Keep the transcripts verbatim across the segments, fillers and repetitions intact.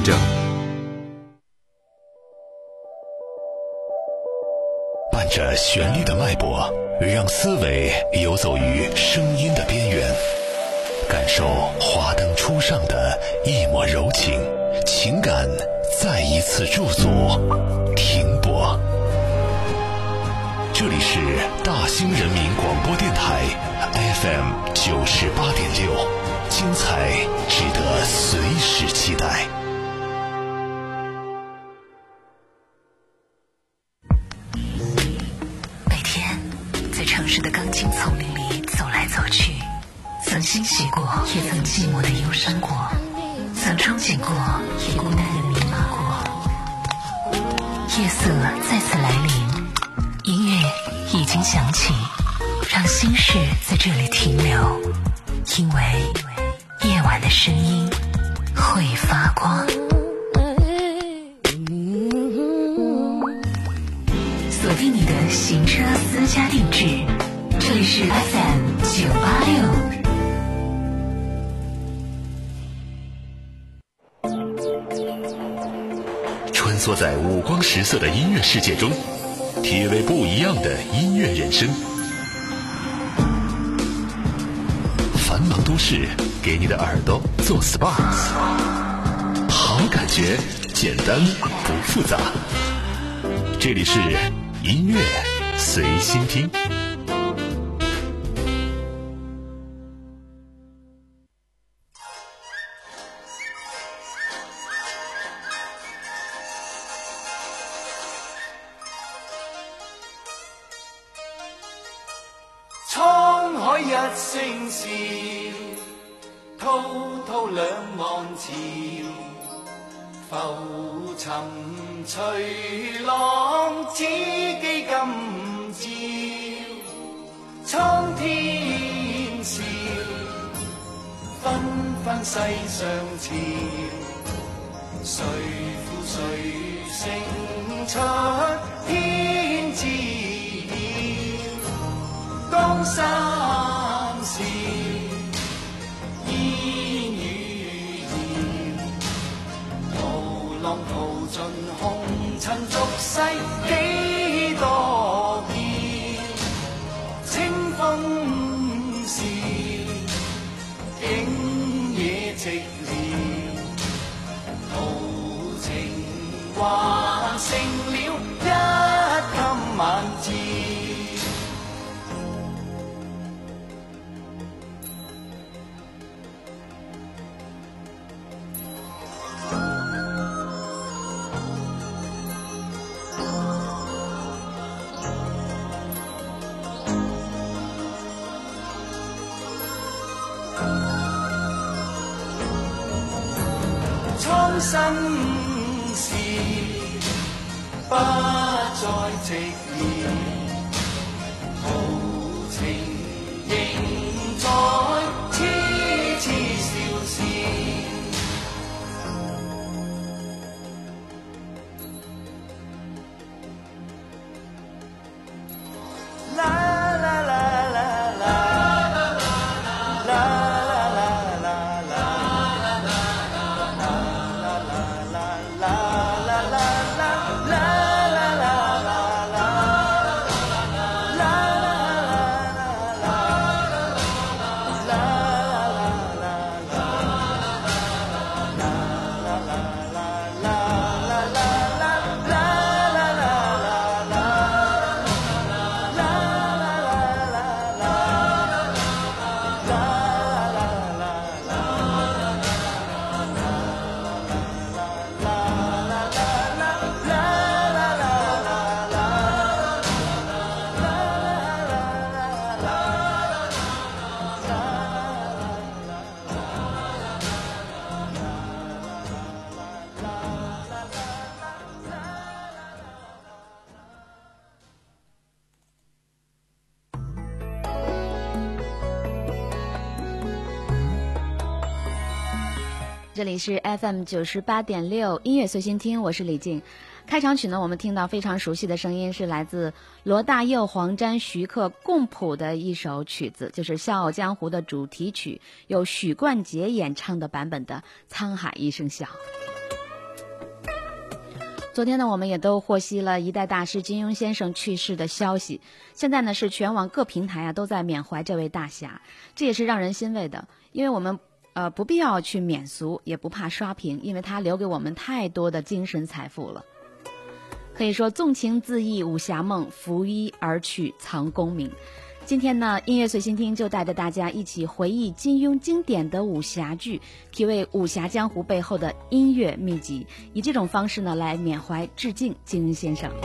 整。伴着旋律的脉搏，让思维游走于声音的边缘，感受华灯初上的一抹柔情，情感再一次驻足停泊。这里是大兴人民广播电台 F M 九十八点六，精彩值得随时期待。 每天在城市的钢筋丛林里走来走去，曾欣喜过，也曾寂寞的忧伤过，曾憧憬过，也孤单的迷茫过。夜色再次来临，音乐已经响起，让心事在这里停留，因为夜晚的声音会发光。锁定你的行车私家定制，这里是 F M 九八六。 穿梭在五光十色的音乐世界中，体味不一样的音乐人生。繁忙都市给你的耳朵做 S P A， 好感觉简单不复杂。这里是音乐随心听。 滄海一聲笑，滔滔兩岸潮，浮沉隨浪，此際今朝。蒼天笑，紛紛世上潮，誰負誰勝出天知曉。江山事，煙與謠，濤浪淘盡紅塵俗世幾多變。清風是，景野寂寥，豪情還成了一襟晚照。蒼生事，不再寂寥，豪情仍在痴痴笑笑。啦啦啦啦啦啦。 这里是 F M 九十八点六音乐随心听，我是李静。开场曲呢，我们听到非常熟悉的声音，是来自罗大佑、黄沾、徐克共谱的一首曲子，就是《笑傲江湖》的主题曲，由许冠杰演唱的版本的《沧海一声笑》。 昨天呢，我们也都获悉了一代大师金庸先生去世的消息。现在呢，是全网各平台啊都在缅怀这位大侠，这也是让人欣慰的。因为我们呃不必要去免俗，也不怕刷屏，因为他留给我们太多的精神财富了。可以说，纵情恣意武侠梦，拂衣而去藏功名。今天呢，音乐随心听就带着大家一起回忆金庸经典的武侠剧，体味武侠江湖背后的音乐秘籍，以这种方式呢来缅怀致敬金庸先生。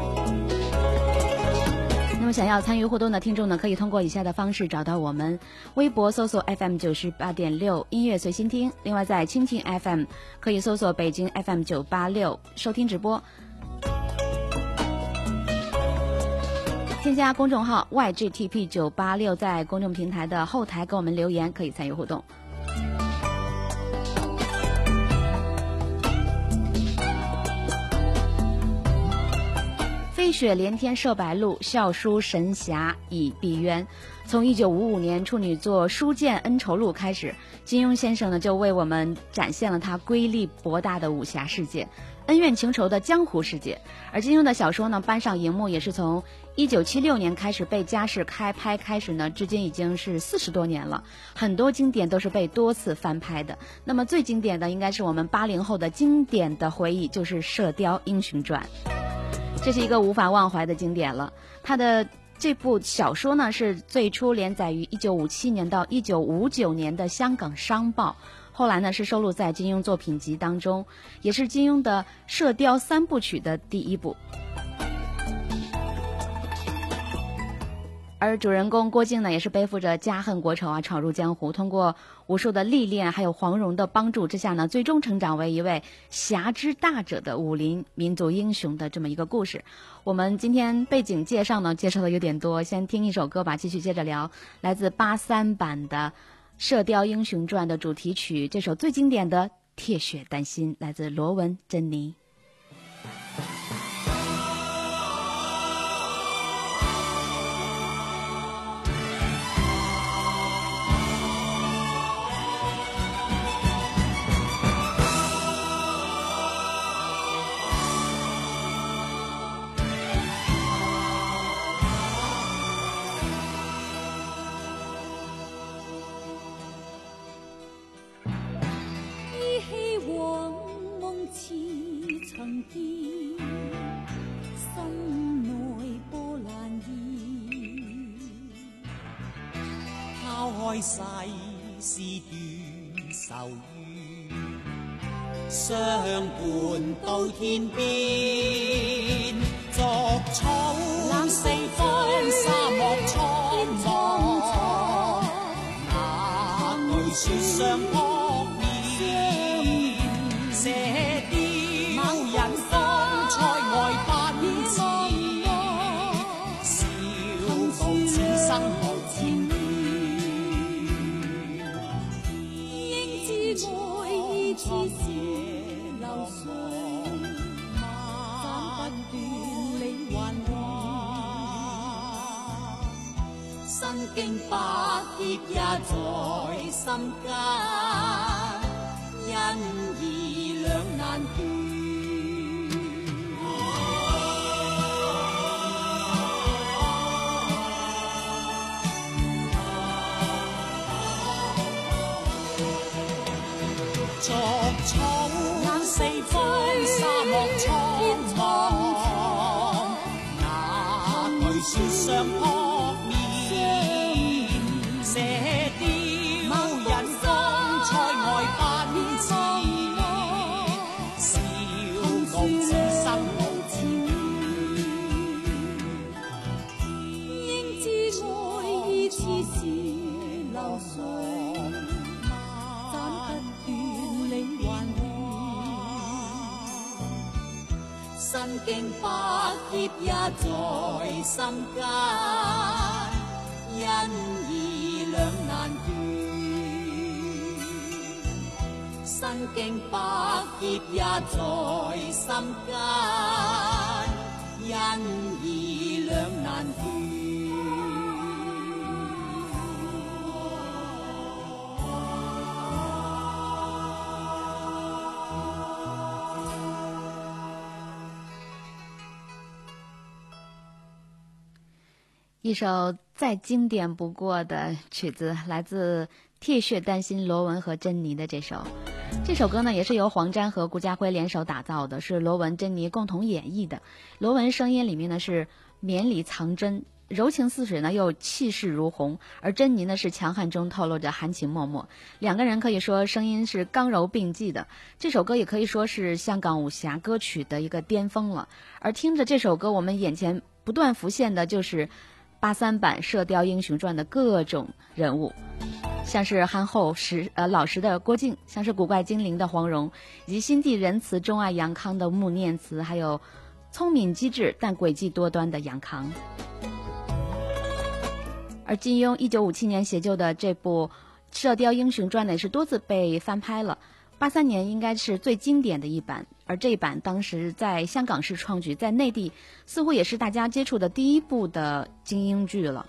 那么想要参与互动的听众呢，可以通过以下的方式找到我们：微博搜索 F M 九十八点六音乐随心听，另外在蜻蜓 F M 可以搜索北京 F M 九八六收听直播。添加公众号 Y G T P 九八六，在公众平台的后台给我们留言，可以参与互动。飞雪连天射白鹿，笑书神侠倚碧鸳。从一九五五年处女作《书剑恩仇录》开始，金庸先生呢就为我们展现了他瑰丽博大的武侠世界，恩怨情仇的江湖世界。而金庸的小说呢搬上荧幕也是从一九七六年开始被嘉士开拍开始呢，至今已经是四十多年了，很多经典都是被多次翻拍的。那么最经典的应该是我们八零后的经典的回忆，就是《射雕英雄传》，这是一个无法忘怀的经典了。它的这部小说呢是最初连载于一九五七年到一九五九年的香港商报，后来呢是收录在金庸作品集当中，也是金庸的射雕三部曲的第一部。而主人公郭靖呢，也是背负着家恨国仇啊，闯入江湖，通过无数的历练，还有黄蓉的帮助之下呢，最终成长为一位侠之大者的武林民族英雄的这么一个故事。我们今天背景介绍呢，介绍的有点多，先听一首歌吧，继续接着聊。来自八三版的《射雕英雄传》的主题曲，这首最经典的《铁血丹心》，来自罗文珍妮。 世事斷愁怨，相伴到天邊，逐草四方，沙漠蒼茫，哪懼雪上撲面，射雕人方塞外奔馳，笑傲此生無纏綿。似是流水，斬不斷理還亂，身經百劫也在心間，因義兩難斷。逐草四方，沙漠蒼茫，哪懼雪上撲面，射雕人方塞外奔馳，笑傲此生無纏綿，應知愛意似是流水。身經百劫也在心間，因義兩難斷。身經百劫也在心間，因義兩難斷。 一首再经典不过的曲子，来自铁血丹心罗文和珍妮的这首。这首歌呢，也是由黄沾和顾嘉辉联手打造的，是罗文、珍妮共同演绎的。罗文声音里面呢是绵里藏针，柔情似水呢，又气势如虹；而珍妮呢是强悍中透露着含情脉脉。两个人可以说声音是刚柔并济的。这首歌也可以说是香港武侠歌曲的一个巅峰了。而听着这首歌，我们眼前不断浮现的就是八三版《射雕英雄传》的各种人物，像是憨厚实呃老实的郭靖，像是古怪精灵的黄蓉，以及心地仁慈、钟爱杨康的穆念慈，还有聪明机智但诡计多端的杨康。而金庸一九五七年写就的这部《射雕英雄传》呢，也是多次被翻拍了。八三年应该是最经典的一版，而这一版当时在香港是创举，在内地似乎也是大家接触的第一部的精英剧了。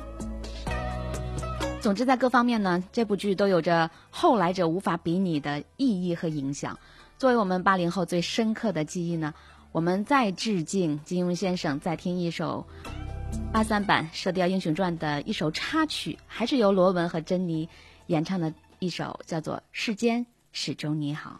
总之在各方面呢，这部剧都有着后来者无法比拟的意义和影响。作为我们八零后最深刻的记忆呢，我们再致敬金庸先生，再听一首八三版《射雕英雄传》的一首插曲，还是由罗文和珍妮演唱的一首，叫做《世间始终你好》。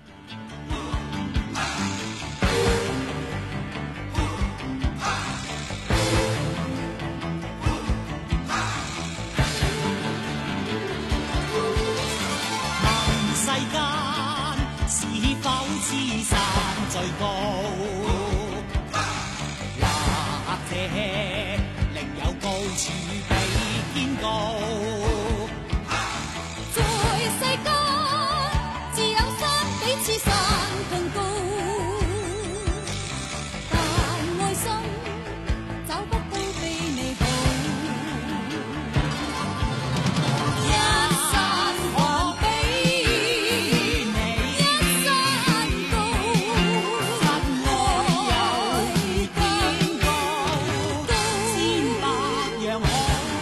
问世間是否痴散最高，或者另有高處比天高。 在世間只有山比此山更高，但愛心找不到比你好。一山可比你一山高，真愛有天高，千百樣好。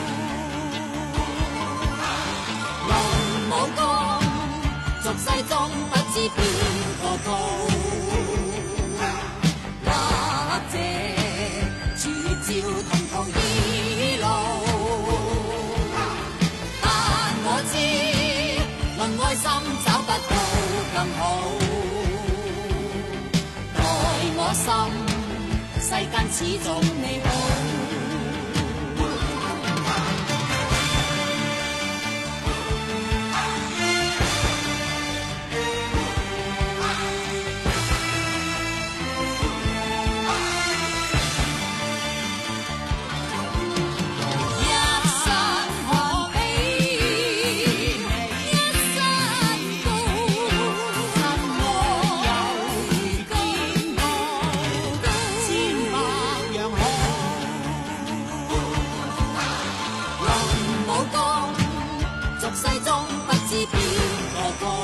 龍武功，俗世中不知邊個高，或者處照同途異路，但我知論愛心找不到更好。待我心，世間始終你好。一山可比你一山高，真愛有天高，千百樣好。龍武功，俗世中不知邊個高，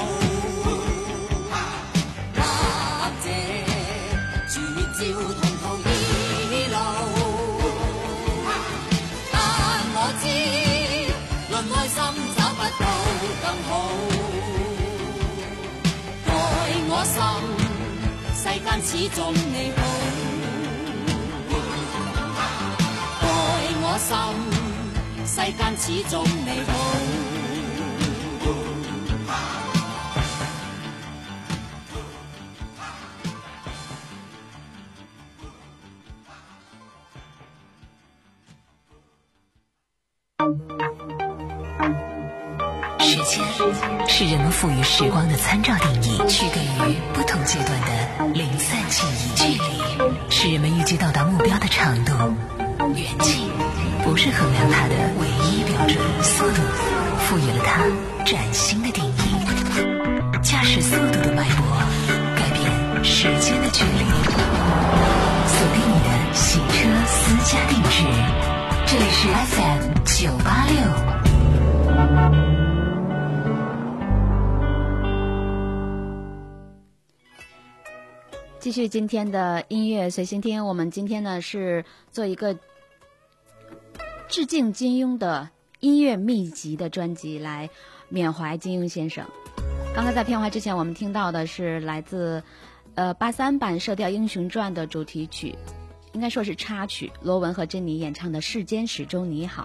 或者處照同途異路。但我知，論愛心找不到更好。待我心，世間始終你好。待我心，世間始終你好。 时间是人们赋予时光的参照定义，区隔于不同阶段的零散记忆。距离是人们预计到达目标的长度，远近不是衡量它的唯一标准。速度赋予了它崭新的定义，驾驶速度的脉搏改变时间的距离。锁定你的洗车私家定制，这里是 F M 九八六。 继续今天的音乐随心听，我们今天呢是做一个致敬金庸的音乐秘籍的专辑，来缅怀金庸先生。刚刚在片花之前，我们听到的是来自呃八三版《射雕英雄传》的主题曲， 应该说是插曲，罗文和珍妮演唱的《世间始终你好》。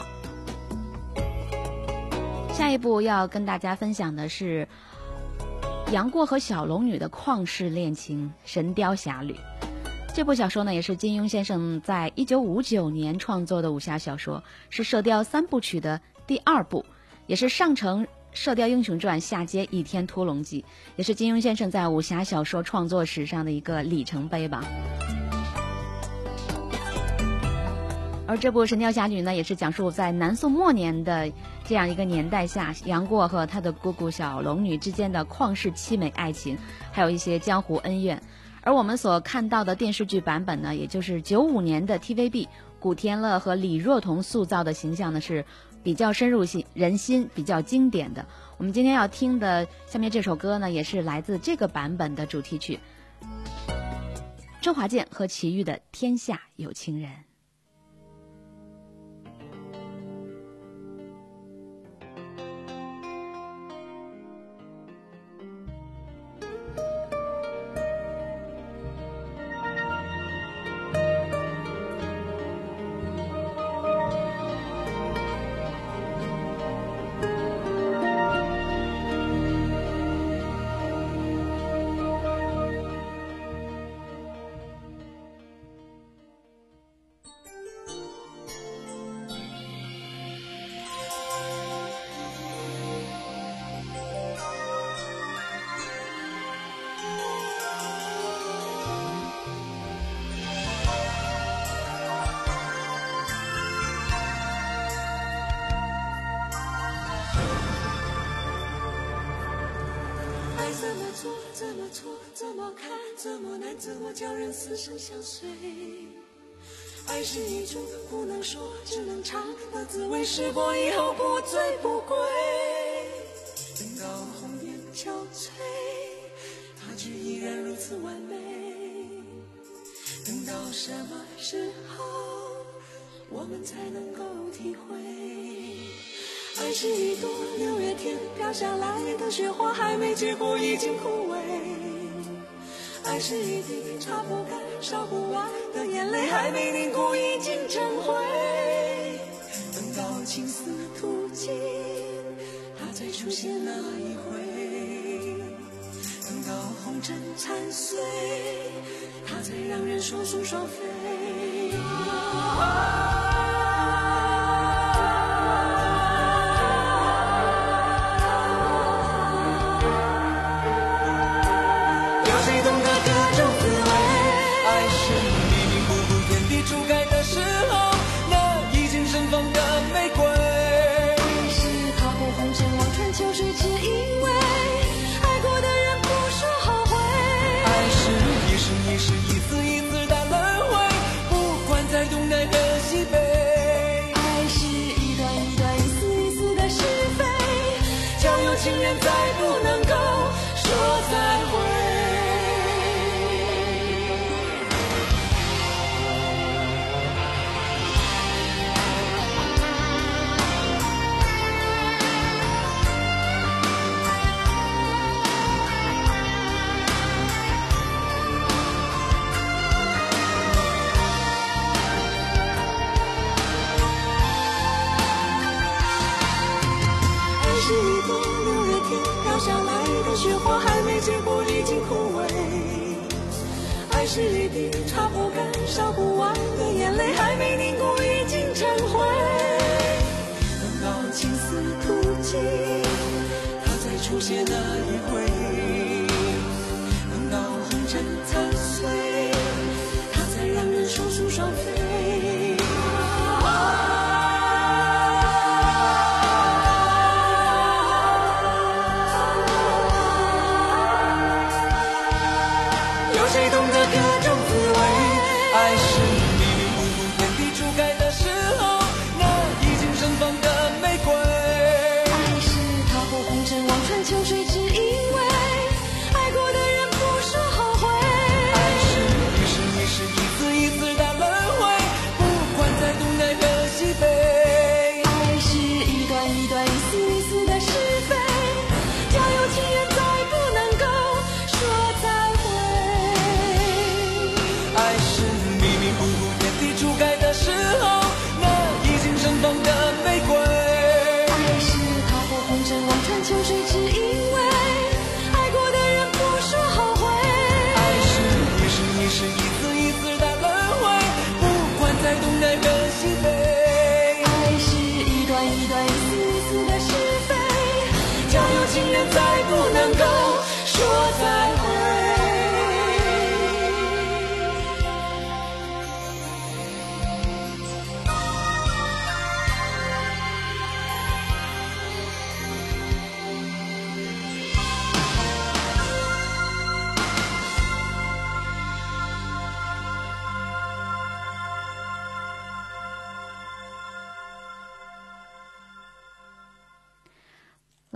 下一部要跟大家分享的是杨过和小龙女的旷世恋情《神雕侠侣》。这部小说呢，也是金庸先生在一九五九年创作的武侠小说，是射雕三部曲的第二部，也是上承《射雕英雄传》，下接《倚天屠龙记》，也是金庸先生在武侠小说创作史上的一个里程碑吧。而这部《神雕侠侣》呢，也是讲述在南宋末年的这样一个年代下，杨过和他的姑姑小龙女之间的旷世凄美爱情，还有一些江湖恩怨。而我们所看到的电视剧版本呢，也就是九五年的 T V B， 古天乐和李若彤塑造的形象呢，是比较深入人心、比较经典的。我们今天要听的下面这首歌呢，也是来自这个版本的主题曲，周华健和齐豫的《天下有情人》。 怎么错，怎么看，怎么难，怎么叫人死生相随？爱是一种不能说，只能尝的滋味，试过以后不醉不归。等到红颜憔悴，它却依然如此完美。等到什么时候，我们才能够体会？爱是一朵六月天飘下来的雪花，还没结果已经枯萎。爱是一滴擦不干烧不完的眼泪，还没凝固已经成灰。等到青丝吐尽，它才出现那一回。等到红尘残碎，它才让人双宿双飞。情人再不能够说再会。雪花还没结果已经枯萎，爱是一滴擦不干烧不完的眼泪，还没凝固已经成灰。等到青丝吐尽，它才出现那一回。等到红尘残碎，它才让人双宿双飞。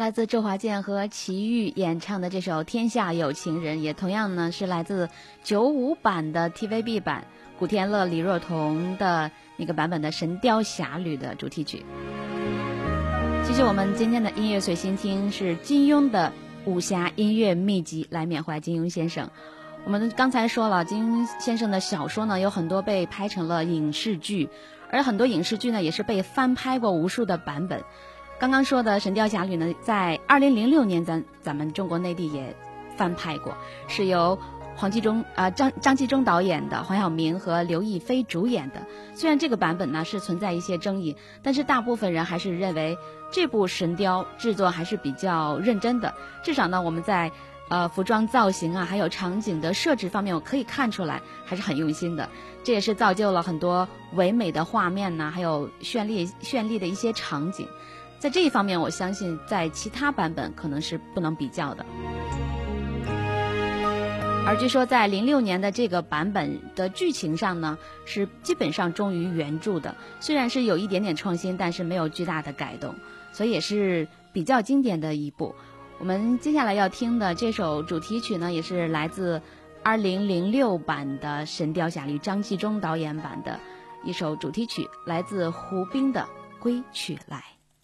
来自周华健和齐豫演唱的这首《天下有情人》，也同样呢是来自九五版的 T V B 版，古天乐、李若彤的那个版本的《神雕侠侣》的主题曲。继续我们今天的音乐随心听，是金庸的武侠音乐秘籍，来缅怀金庸先生。我们刚才说了，金庸先生的小说呢有很多被拍成了影视剧，而很多影视剧呢也是被翻拍过无数的版本。刚刚说的《神雕侠侣》呢，在二零零六年咱咱们中国内地也翻拍过，是由黄继忠啊、呃、张张纪中导演的，黄晓明和刘亦菲主演的。虽然这个版本呢是存在一些争议，但是大部分人还是认为这部《神雕》制作还是比较认真的，至少呢我们在呃服装造型啊，还有场景的设置方面，我可以看出来还是很用心的。这也是造就了很多唯美的画面呐、啊，还有绚丽绚丽的一些场景。在这一方面，我相信在其他版本可能是不能比较的。而据说在零六年的这个版本的剧情上呢，是基本上忠于原著的，虽然是有一点点创新，但是没有巨大的改动，所以也是比较经典的一部。我们接下来要听的这首主题曲呢，也是来自二零零六版的《神雕侠侣》，张纪中导演版的一首主题曲，来自胡兵的《归去来》。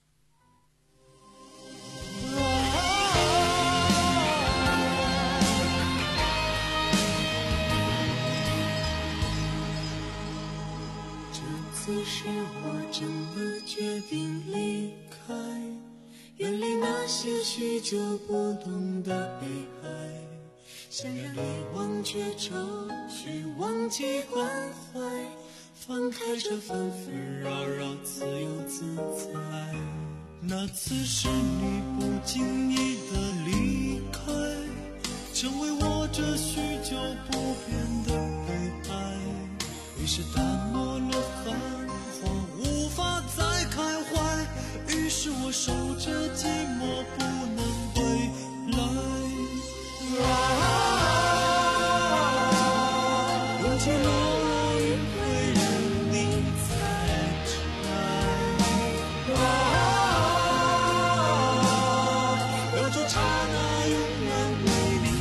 此时我真的决定离开，远离那些许久不懂的悲哀，想让你忘却愁绪，忘记关怀，放开这纷纷扰扰，自由自在。那次是你不经意的离开，成为我这许久不变的悲哀，于是淡漠了繁华，无法再开怀，于是我守着寂寞不能归来。勇气落落余晖任你采摘，留住刹那永远未离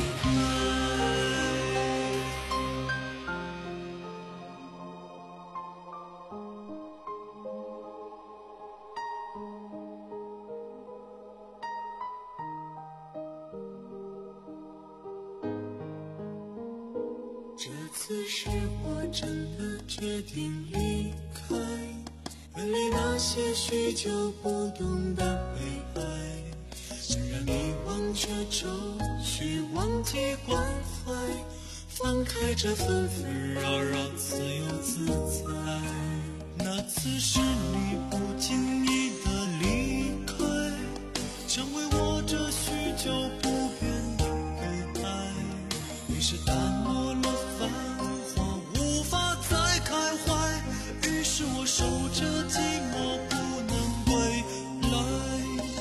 这次是我真的决定离开，远离那些许久不懂的悲哀，想让你忘却愁绪，忘记关怀，放开这纷纷扰扰，自由自在。那次是你不经意的离开，成为我这许久不变的悲哀，于是淡漠了繁华，无法再开怀，于是我守着寂寞不能归来。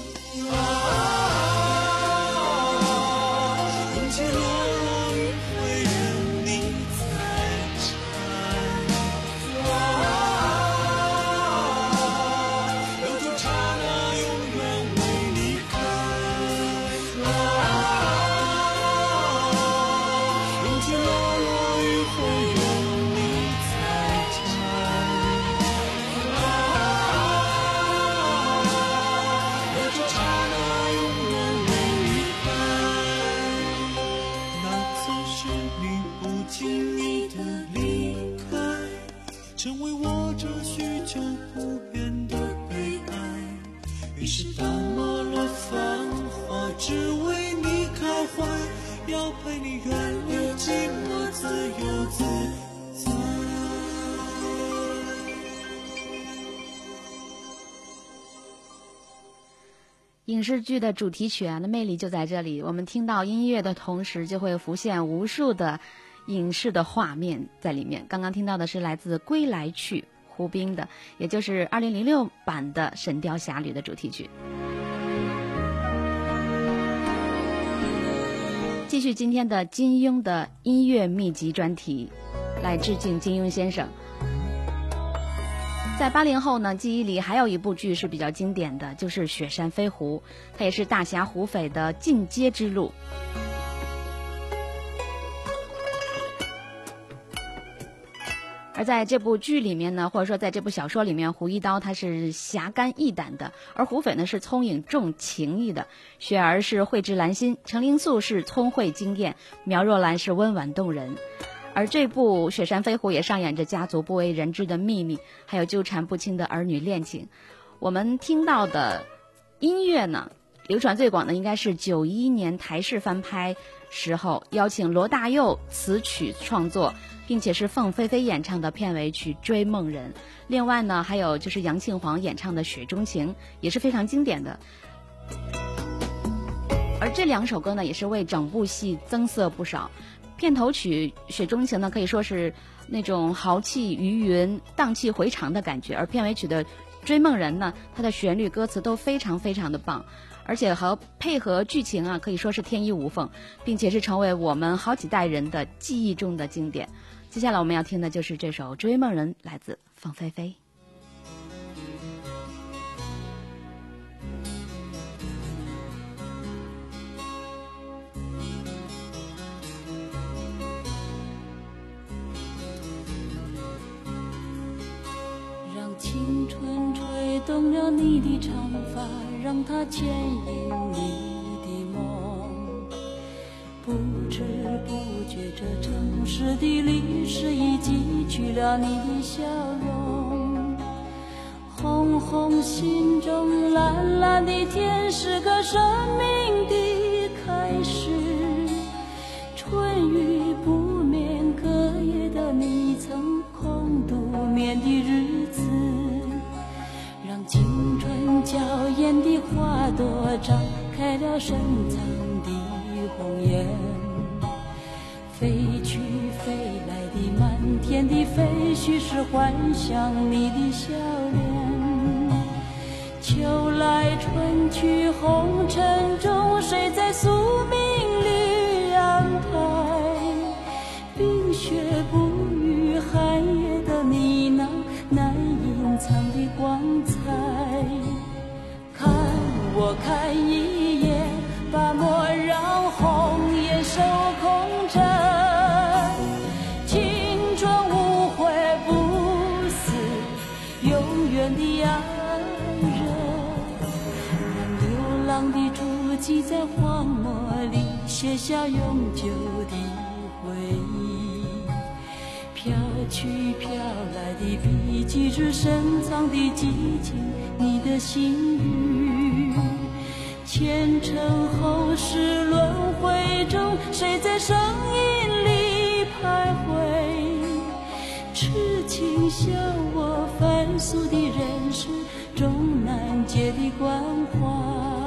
勇气落落余晖任你采摘，留住刹那永远未离开。勇气落落余晖任你采摘，留住刹那永远未离开。那次是你不经意的离开，成为我这许久不变的悲哀，于是淡漠了繁华，只为你开怀，要陪你远离寂寞，自由自在。 影视剧的主题曲啊，那魅力就在这里。我们听到音乐的同时，就会浮现无数的影视的画面在里面。刚刚听到的是来自《归来曲》胡兵的，也就是二零零六版的《神雕侠侣》的主题曲。继续今天的金庸的音乐秘籍专题，来致敬金庸先生。 在八零后呢，记忆里还有一部剧是比较经典的，就是《雪山飞狐》，它也是大侠胡斐的进阶之路。而在这部剧里面呢，或者说在这部小说里面，胡一刀他是侠肝义胆的，而胡斐呢是聪颖重情义的，雪儿是蕙质兰心，程灵素是聪慧惊艳，苗若兰是温婉动人。而这部《雪山飞狐》也上演着家族不为人知的秘密，还有纠缠不清的儿女恋情。我们听到的音乐呢，流传最广的应该是九一年台视翻拍时候邀请罗大佑词曲创作，并且是凤飞飞演唱的片尾曲《追梦人》。另外呢，还有就是杨庆煌演唱的《雪中情》，也是非常经典的。而这两首歌呢，也是为整部戏增色不少。片头曲《雪中情》呢，可以说是那种豪气余云、荡气回肠的感觉，而片尾曲的《追梦人》呢，它的旋律、歌词都非常非常的棒，而且和配合剧情啊，可以说是天衣无缝，并且是成为我们好几代人的记忆中的经典。接下来我们要听的就是这首《追梦人》，来自凤飞飞。 青春吹动了你的长发，让它牵引你的梦。不知不觉，这城市的历史已记取了你的笑容。红红心中，蓝蓝的天，是个生命的开始。春雨不眠，隔夜的你曾空独眠的日子，让青春娇艳的花朵绽开了深藏的红颜。飞去飞来的满天的飞絮，是幻想你的笑脸。秋来春去红尘中，谁在宿命里安排？冰雪不语，寒夜的你那难隐藏的光彩。看我看一眼，把莫让红颜守空枕。青春无悔不死，永远的爱人。让流浪的足迹在荒漠里写下永久的回忆。飘去飘来的笔迹，是深藏的激情，你的心语。前尘后世轮回中，谁在声音里徘徊？痴情笑我凡俗的人世，终难解的关怀。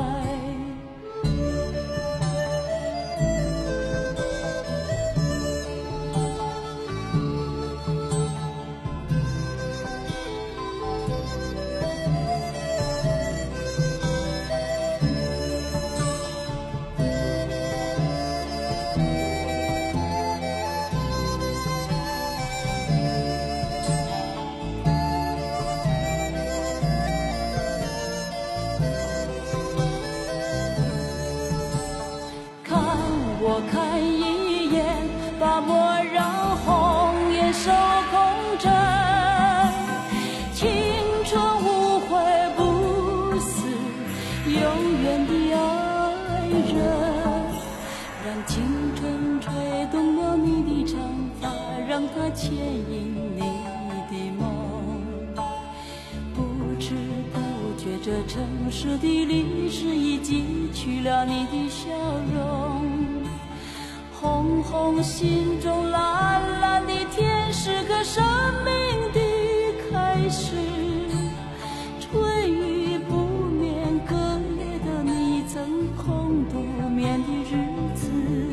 看一眼，把莫让红颜守空枕。青春无悔不死，永远的爱人。让青春吹动了你的长发，让它牵引你的梦。不知不觉，这城市的历史已记取了你的笑容。红红心中，蓝蓝的天，是个生命的开始。春雨不眠，隔夜的你曾空独眠的日子。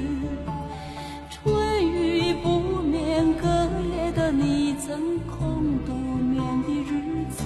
春雨不眠，隔夜的你曾空独眠的日子。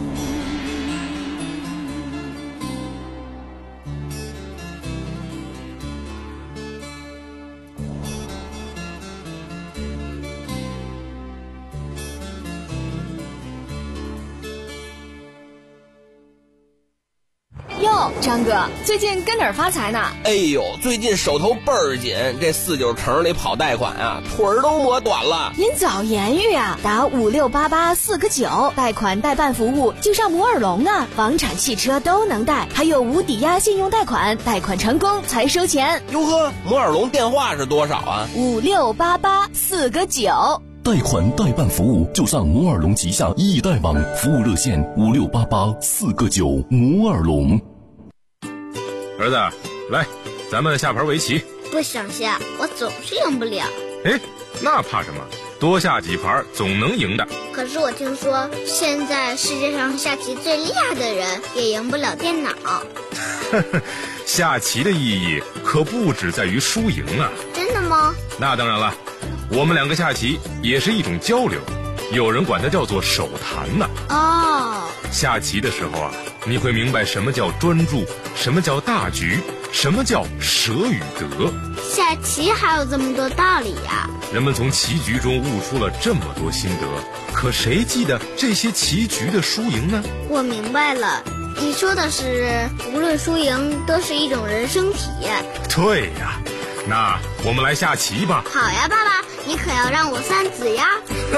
哟，张哥，最近跟哪儿发财呢？ 哎呦，最近手头倍儿紧，这四九城里跑贷款啊，腿儿都磨短了。 您早言语啊，打五六八八四个九，贷款代办服务就上摩尔龙啊，房产、汽车都能贷，还有无抵押信用贷款，贷款成功才收钱。 哟呵，摩尔龙电话是多少啊？ 五六八八四个九。 贷款代办服务就上摩尔龙旗下易贷网，服务热线五六八八四个九。摩尔龙。 儿子，来，咱们下盘围棋。 不想下，我总是赢不了。 哎，那怕什么？多下几盘总能赢的。 可是我听说，现在世界上下棋最厉害的人也赢不了电脑。 下棋的意义可不只在于输赢啊。 真的吗？ 那当然了，我们两个下棋也是一种交流，有人管它叫做手谈呢。 哦， 下棋的时候啊，你会明白什么叫专注，什么叫大局，什么叫舍与得。 下棋还有这么多道理呀！ 人们从棋局中悟出了这么多心得，可谁记得这些棋局的输赢呢？ 我明白了，你说的是无论输赢都是一种人生体验。 对呀，那我们来下棋吧。 好呀，爸爸，你可要让我三子呀。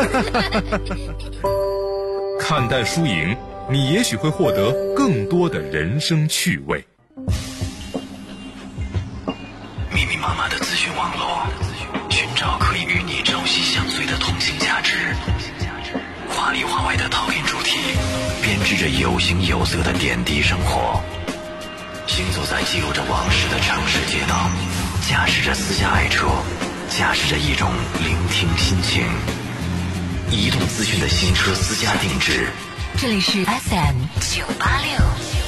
看淡输赢，你也许会获得更多的人生趣味。 密密麻麻的资讯网络，寻找可以与你朝夕相随的同性价值。华里华外的讨论主题，编织着有形有色的点滴生活。行走在记录着往事的城市街道，驾驶着私家爱车，驾驶着一种聆听心情。移动资讯的新车私家定制。 这里是 F M 九八六。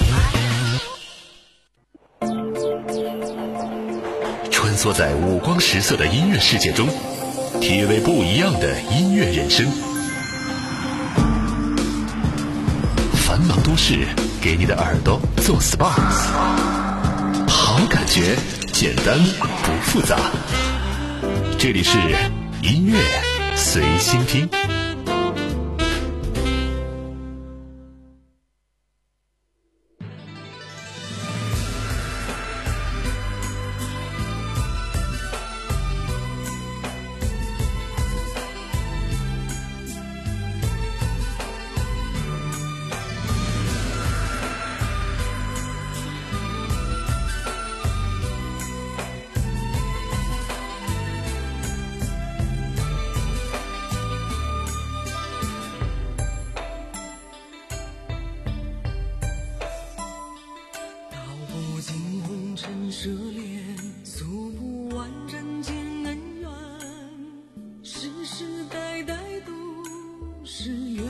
穿梭在五光十色的音乐世界中，体味不一样的音乐人生。繁忙都市，给你的耳朵做 S P A， 好感觉，简单不复杂。这里是音乐随心听。 热恋，诉不完人间恩怨，世世代代都是缘，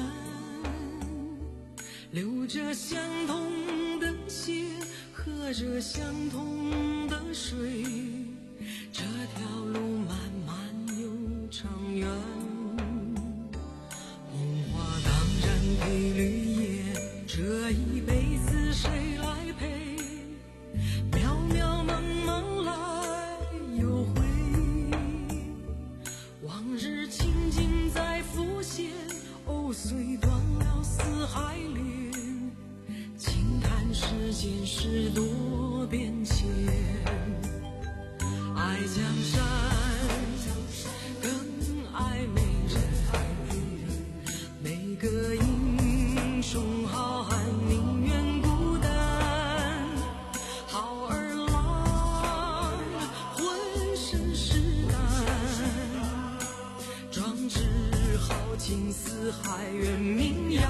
流着相同的血，喝着相同的水，这条路漫漫又长远。红花当然配绿叶，这一辈子谁来陪？渺渺茫茫来又回，往日情景在浮现，藕虽断了丝还连，轻叹世间事多变迁。爱江山更爱美人，每个英雄好汉宁愿孤单，好儿郎浑身是胆，壮志豪情四海远名扬。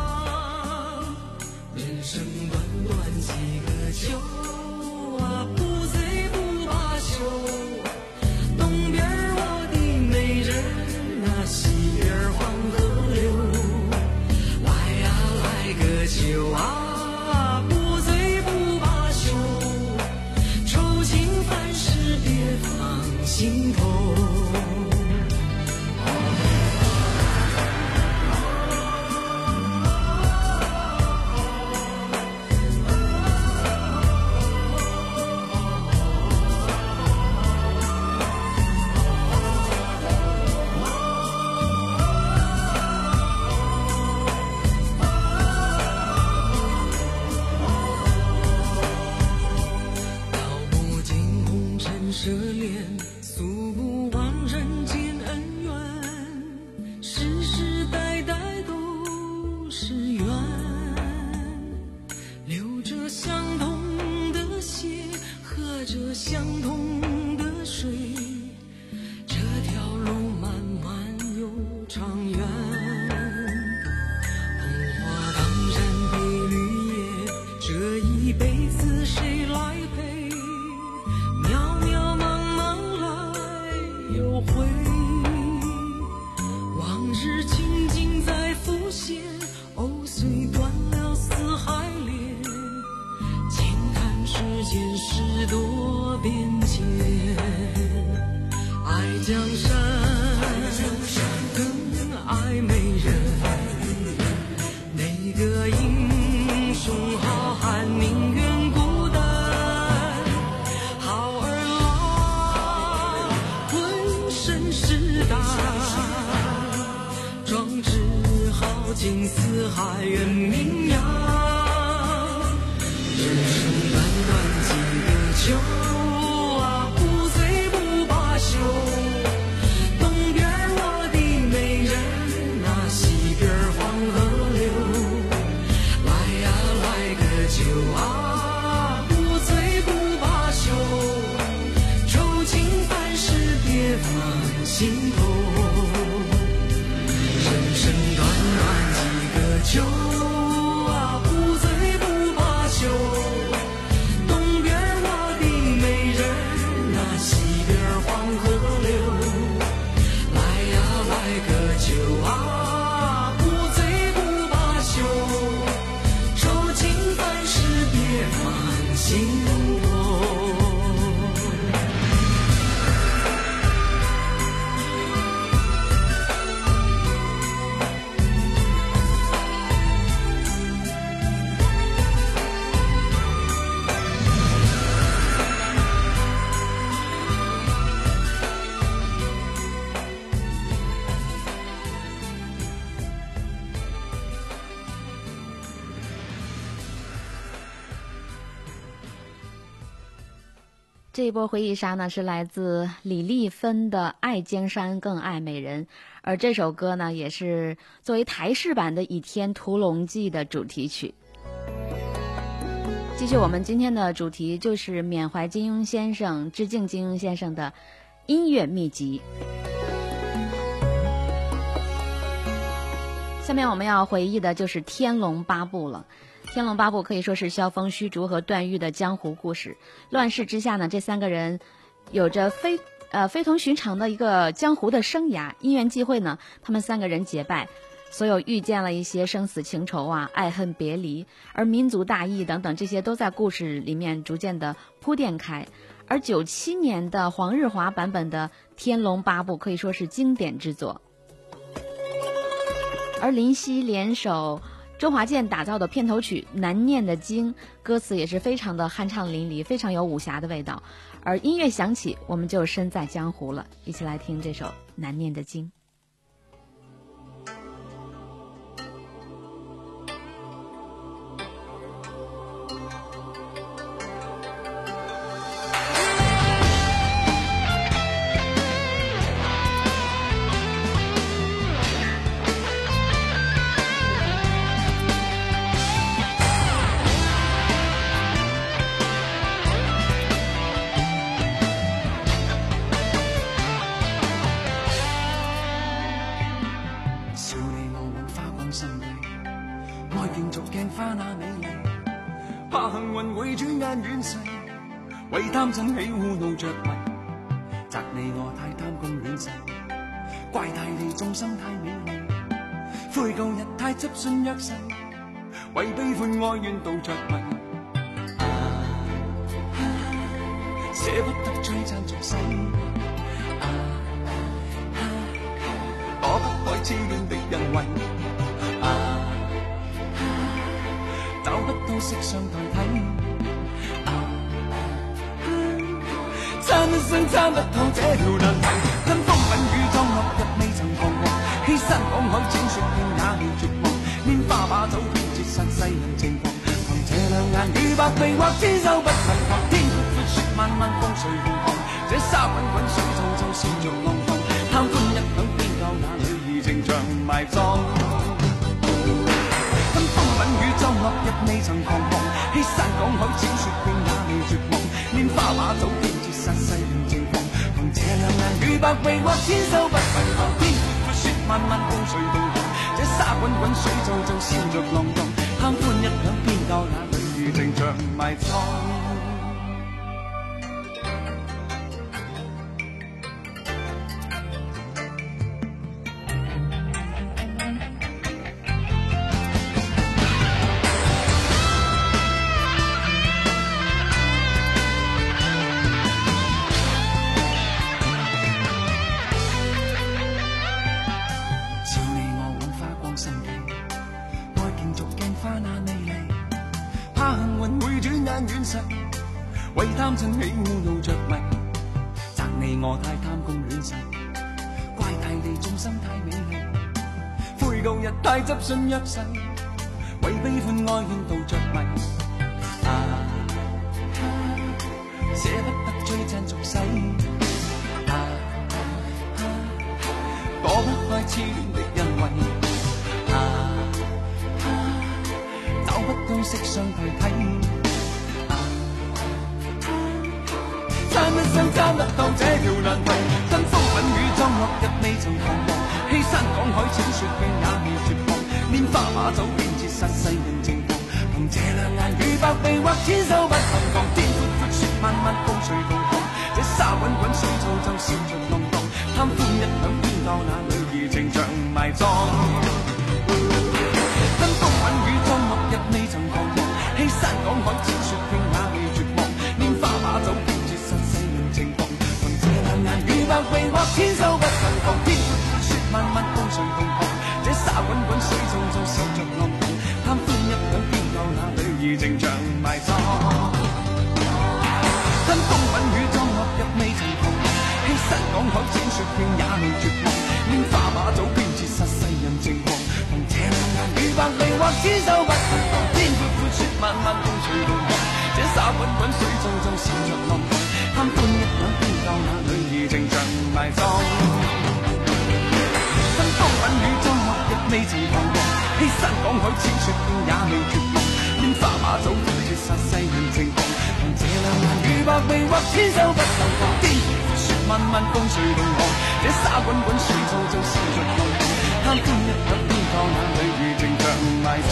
人生短短几个秋啊，不醉不罢休。东边我的美人啊，西边黄河流。来呀来个酒啊，不醉不罢休。愁情烦事别放心头。 尽四海人名扬。人生短短几个秋啊，不醉不罢休。东边我的美人啊，西边黄河流。来呀来个酒啊，不醉不罢休。愁情烦事别放心头。人生短短几个秋啊，不醉不罢休。东边我的美人啊，西边黄河流。来呀来个酒啊，不醉不罢休。愁情烦事别放心头。 这一波回忆杀呢，是来自李丽芬的《爱江山更爱美人》，而这首歌呢，也是作为台式版的《倚天屠龙记》的主题曲。继续，我们今天的主题就是缅怀金庸先生、致敬金庸先生的音乐秘籍。下面我们要回忆的就是《天龙八部》了。天龙八部可以说是萧峰、虚竹和段誉的江湖故事。乱世之下呢，这三个人有着非呃非同寻常的一个江湖的生涯。因缘际会呢，他们三个人结拜，所有遇见了一些生死情仇啊、爱恨别离，而民族大义等等，这些都在故事里面逐渐的铺垫开。而九七年的黄日华版本的《天龙八部》可以说是经典之作，而林夕联手周华健打造的片头曲《难念的经》，歌词也是非常的酣畅淋漓，非常有武侠的味道。而音乐响起，我们就身在江湖了，一起来听这首《难念的经》。 為貪嗔喜惡怒着迷，責你我太貪功戀勢，怪大地眾生太美麗，悔舊日太執信約誓，為悲歡哀怨妒着迷，啊啊，捨不得璀璨俗世，啊啊，躲不開痴戀的人為，啊啊，找不到色相代替。參一生參不透這條難題，因風品雨裝落日未曾彷徨，欺山趕海踐雪徑也未絕望，拈花把酒偏折殺世人情狂，憑這兩眼與百臂或千手不能防，天闊闊雪漫漫風隨浪蕩，這沙滾滾水皺皺笑着浪蕩，貪歡一晌邊教那女兒情長埋葬。因風品雨裝落日未曾彷徨，欺山趕海踐雪徑也未絕望，拈花把酒偏折殺世人情狂，憑這兩眼與百臂或千手不能防，天闊闊雪漫漫風隨浪蕩，這沙滾滾水皺皺笑着浪蕩，貪歡一晌邊教那女兒情長埋葬。為貪嗔喜惡怒着迷，責你我太貪功戀勢，怪大地眾生太美麗，悔舊舊日太執信約誓，為悲歡愛怨妒着迷。啊，捨不得追讚俗世。啊，躲不開痴戀的恩惠。啊，找不到色相代替。啊，參一生參得到這條難題，跟風品與裝落日未曾彷徨，欺山趕海淺雪徑也未絕望，拈花把酒便折殺世人情狂，憑這兩眼與百臂或千手不能防，天闊闊雪漫漫共誰同航，這沙滾滾水皱皱笑着浪蕩，貪歡一晌邊教那女兒情長埋葬，跟風品與裝落日未曾彷徨，欺山趕海淺雪徑也未絕望，拈花把酒便折殺世人情狂，憑這兩眼與百臂或千手不能防，天闊闊雪漫漫共誰同航，這沙滾滾水皱皱笑着浪蕩，貪歡一晌邊教那女兒情長埋葬，跟風品與裝落日未曾彷徨，欺山趕海淺雪徑也未絕望，拈花把酒便折殺世人情狂，憑這兩眼與百臂或千手不能防，天闊闊雪漫漫共誰同航，這沙滾滾水皱皱笑着浪蕩，貪歡一晌邊教那女兒情長埋葬，跟風品與裝落日未曾彷徨，欺山趕海淺雪徑也未絕望，拈花把酒便折殺世人情狂，憑這兩眼與百臂或千手不能防，天闊闊雪漫漫共誰同航，這沙滾滾水皱皱笑着浪蕩，貪歡一晌邊教那女兒情長埋葬。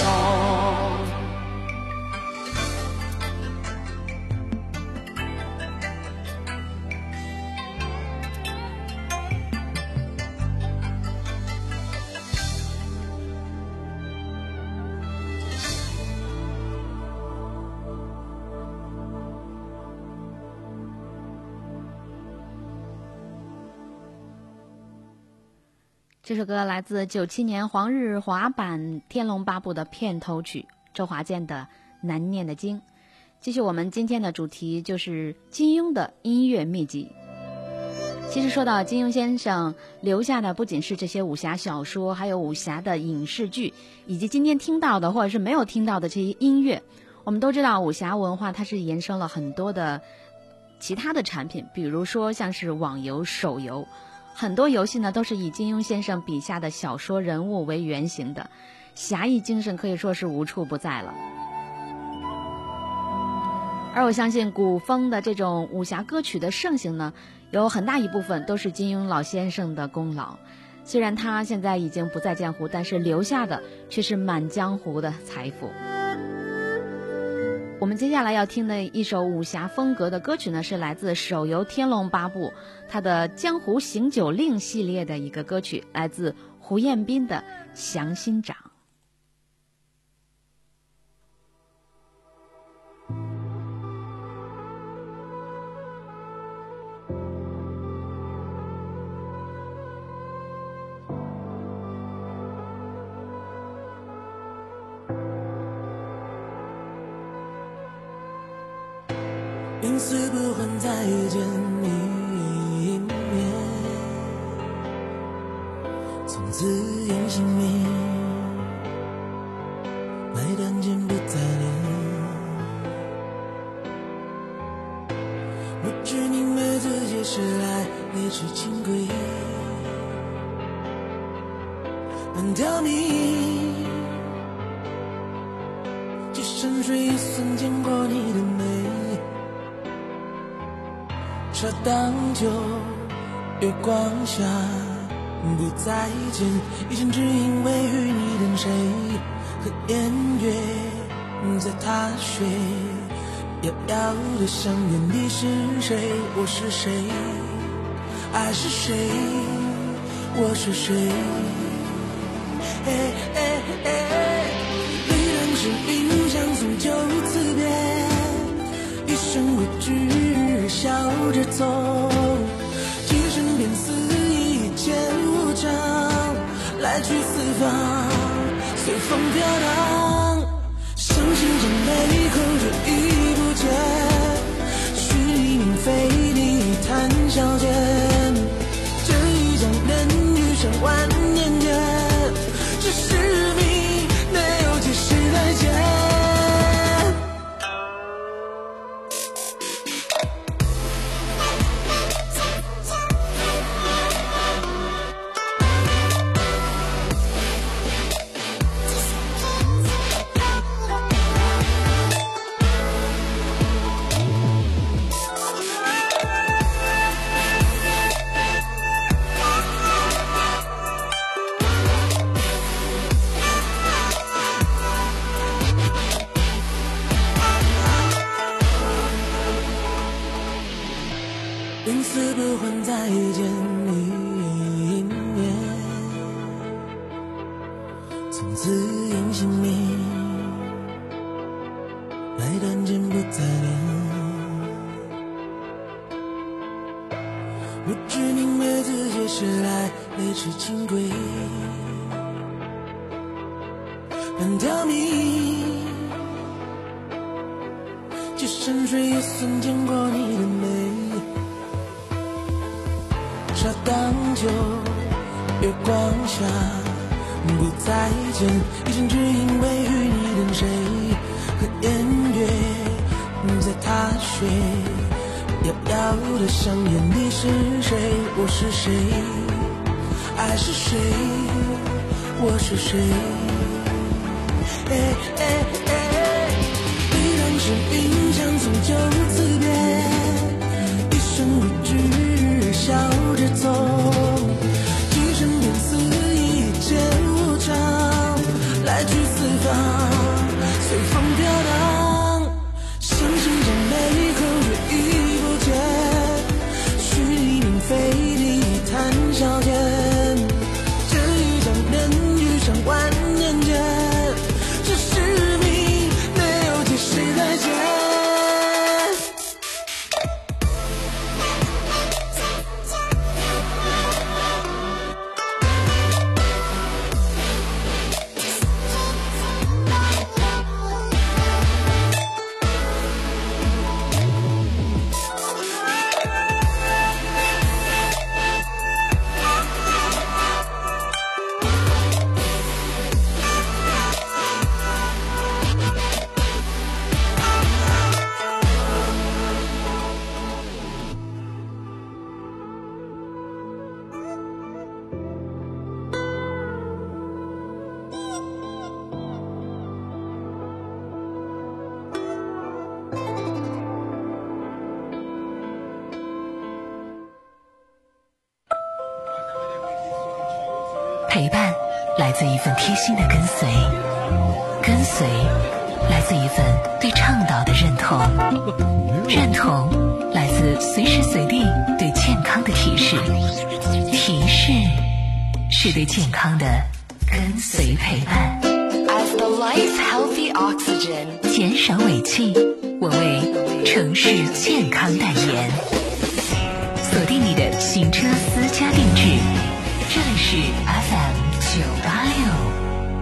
这首歌来自九七年黄日华版《天龙八部》的片头曲，周华健的《难念的经》。继续我们今天的主题，就是金庸的音乐秘籍。其实说到金庸先生留下的不仅是这些武侠小说，还有武侠的影视剧，以及今天听到的或者是没有听到的这些音乐。我们都知道武侠文化它是延伸了很多的其他的产品，比如说像是网游、手游，很多游戏呢都是以金庸先生笔下的小说人物为原型的，侠义精神可以说是无处不在了。而我相信古风的这种武侠歌曲的盛行呢，有很大一部分都是金庸老先生的功劳。虽然他现在已经不在江湖，但是留下的却是满江湖的财富。我们接下来要听的一首武侠风格的歌曲呢，是来自手游《天龙八部》它的《江湖行酒令》系列的一个歌曲，来自胡彦斌的《降心掌》。 云丝不换再见一面，从此烟熄灭，那段间不再恋。我只明白自己是来也是情归，难条命，只深睡一瞬见过你的美。茶当酒，月光下不再见，一生只因为与你等谁，和烟月在踏雪，遥遥的相约，你是谁，我是谁，爱是谁，我是谁，哎哎哎，离人是应相送就此别，一生为之笑着走，几生便似一剑无常，来去四方，随风飘荡。相信这背后这一不见，是一名非你谈笑间，这一江人余生万年间，只是此隐姓名，爱断间不再连。我只明白自己是来泪池轻轨，半条命，就沉睡也算见过你的美。茶当酒，月光下不再见，一生只因为与你等谁，和烟月在踏雪，遥遥的香烟。你是谁？我是谁？爱是谁？我是谁？哎哎哎，悲叹生命像从就此别，一生不知笑着走，几生变死一切无常，来去四方随风飘荡，相信将美后却已不见，虚拟名非地谈笑间，这一场能遇上万年间，这是命没有提谁再见。 陪伴来自一份贴心的跟随，跟随来自一份对倡导的认同，认同来自随时随地对健康的提示，提示是对健康的跟随陪伴。 As the lights healthy oxygen， 减少尾气，我为城市健康代言。锁定你的行车私家定制，这里是 F M 九八六。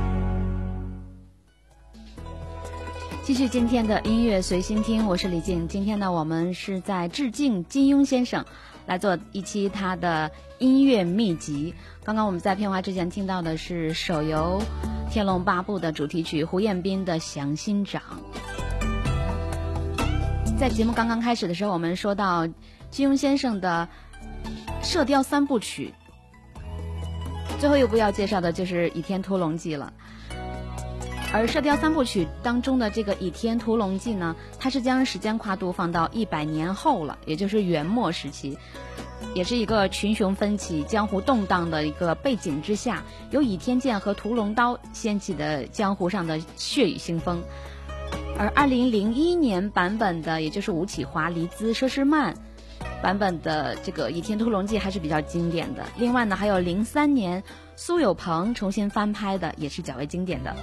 继续今天的音乐随心听，我是李静。今天呢，我们是在致敬金庸先生，来做一期他的音乐秘籍。刚刚我们在片花之前听到的是手游《天龙八部》的主题曲胡彦斌的《降心掌》。在节目刚刚开始的时候，我们说到金庸先生的《射雕三部曲》，最后一部要介绍的就是《倚天屠龙记》了。而《射雕三部曲》当中的这个《倚天屠龙记》呢，它是将时间跨度放到一百年后了，也就是元末时期，也是一个群雄纷起、江湖动荡的一个背景之下，由倚天剑和屠龙刀掀起的江湖上的血雨腥风。而二零零一年版本的，也就是吴启华、黎姿、佘诗曼版本的这个《倚天屠龙记》还是比较经典的。另外呢，还有零三年苏有朋重新翻拍的，也是较为经典的。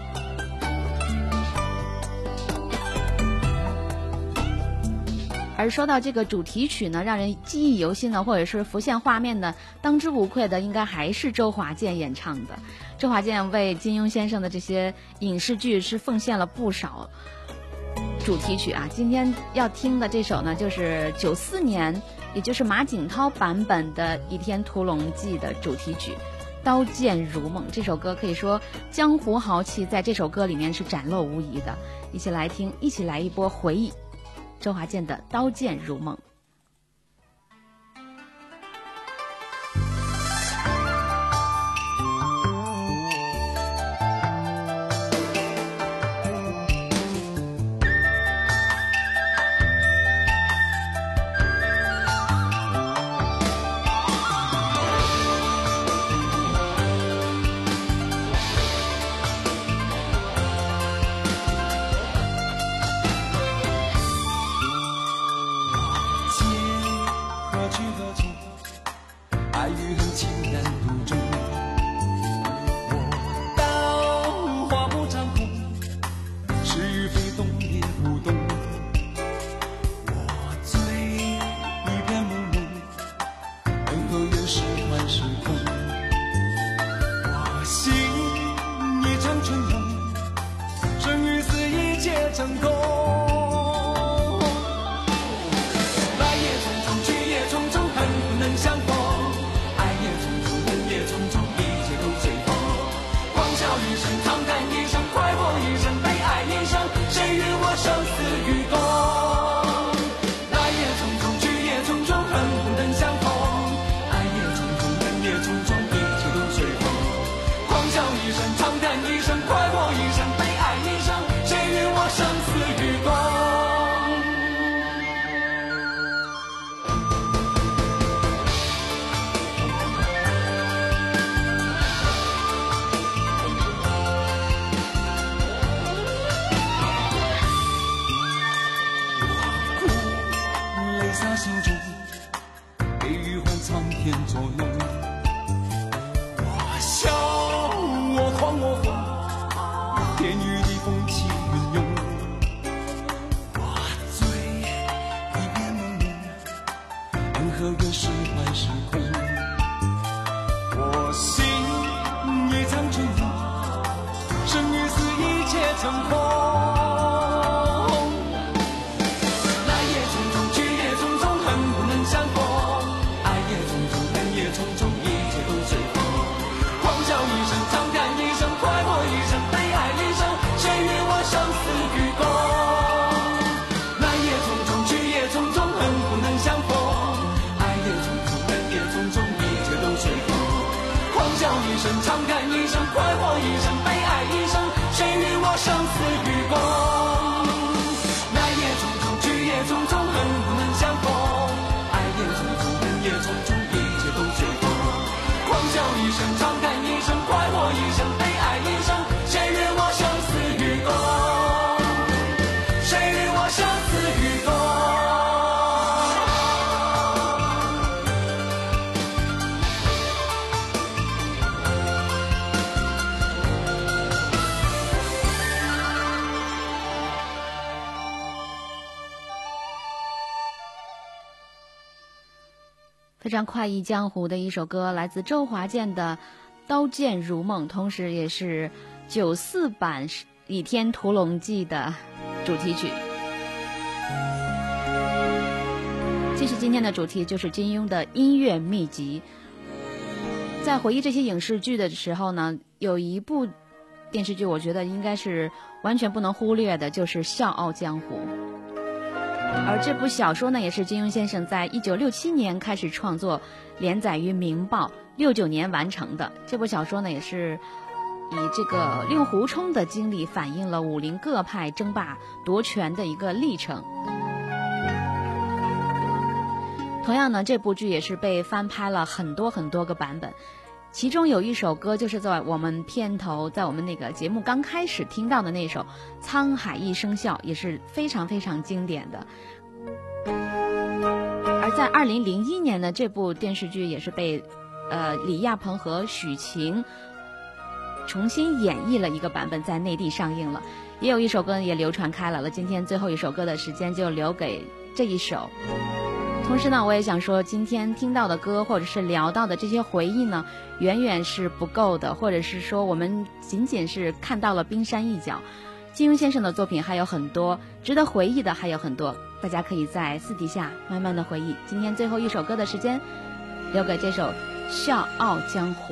而说到这个主题曲呢，让人记忆犹新的，或者是浮现画面的，当之无愧的，应该还是周华健演唱的。周华健为金庸先生的这些影视剧是奉献了不少主题曲啊。今天要听的这首呢，就是九四年，也就是马景涛版本的《倚天屠龙记》的主题曲《刀剑如梦》。这首歌可以说江湖豪气在这首歌里面是展露无遗的。一起来听，一起来一波回忆。周华健的《刀剑如梦》。 心一场春梦，生与死一切成空。来也匆匆，去也匆匆，恨不能相逢。爱也匆匆，恨也匆匆，一切都随风。狂笑一声，长叹一声，快活一生，悲哀一生，谁与我生死与共？来也匆匆，去也匆匆，恨不能相逢。爱也匆匆，恨也匆匆，一切都随风。狂笑一声，长叹一声，快活一生，悲哀一生，谁与我生死与共？泪洒心中，悲与欢苍天左右。我笑，我狂，我疯，天与地风起云涌。我醉，一片朦胧，人和月是幻是空。我心一场春梦，生与死一切成空。长叹一声，快活一生，悲哀一生，谁与我生死与共？来也匆匆，去也匆匆，恨不能相逢。爱也匆匆，恨也匆匆，一切都随风。狂笑一声，长叹一声，快活一生，悲哀一生，谁与我生死与共？谁与我生死与共？ 非常快意江湖的一首歌，来自周华健的《刀剑如梦》，同时也是九四版《倚天屠龙记》的主题曲。其实今天的主题就是金庸的音乐秘籍。在回忆这些影视剧的时候呢，有一部电视剧我觉得应该是完全不能忽略的，就是《笑傲江湖》。而这部小说呢，也是金庸先生在一九六七年开始创作，连载于《明报》，六九年完成的。这部小说呢，也是以这个令狐冲的经历，反映了武林各派争霸夺权的一个历程。同样呢，这部剧也是被翻拍了很多很多个版本。其中有一首歌就是在我们片头，在我们那个节目刚开始听到的那首《沧海一声笑》，也是非常非常经典的。而在二零零一年呢，这部电视剧也是被呃李亚鹏和许晴重新演绎了一个版本，在内地上映了。也有一首歌也流传开来了，今天最后一首歌的时间就留给这一首。同时呢，我也想说，今天听到的歌或者是聊到的这些回忆呢，远远是不够的，或者是说我们仅仅是看到了冰山一角。金庸先生的作品还有很多值得回忆的，还有很多，大家可以在私底下慢慢的回忆。今天最后一首歌的时间，留给这首《笑傲江湖》。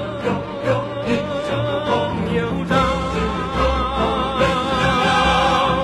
有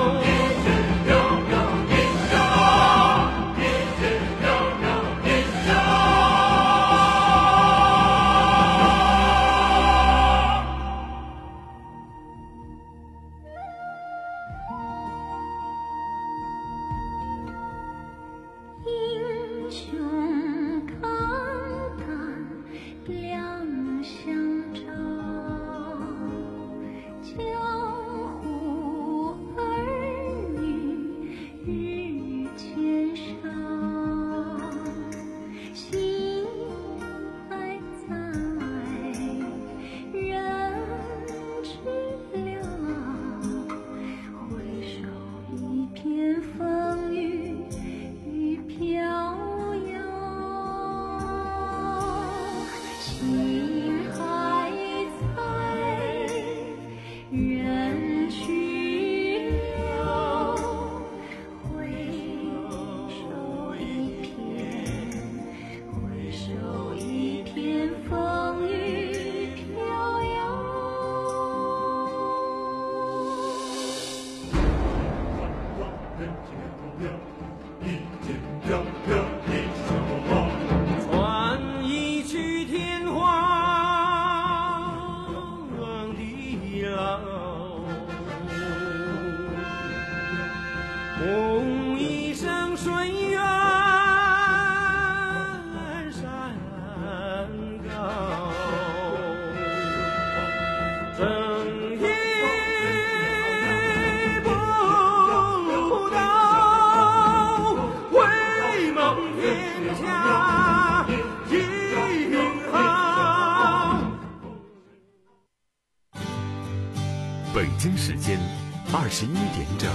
船一去天荒地老，梦一生水远山高，正夜不到，回梦天下一好。 北京时间二十一点整。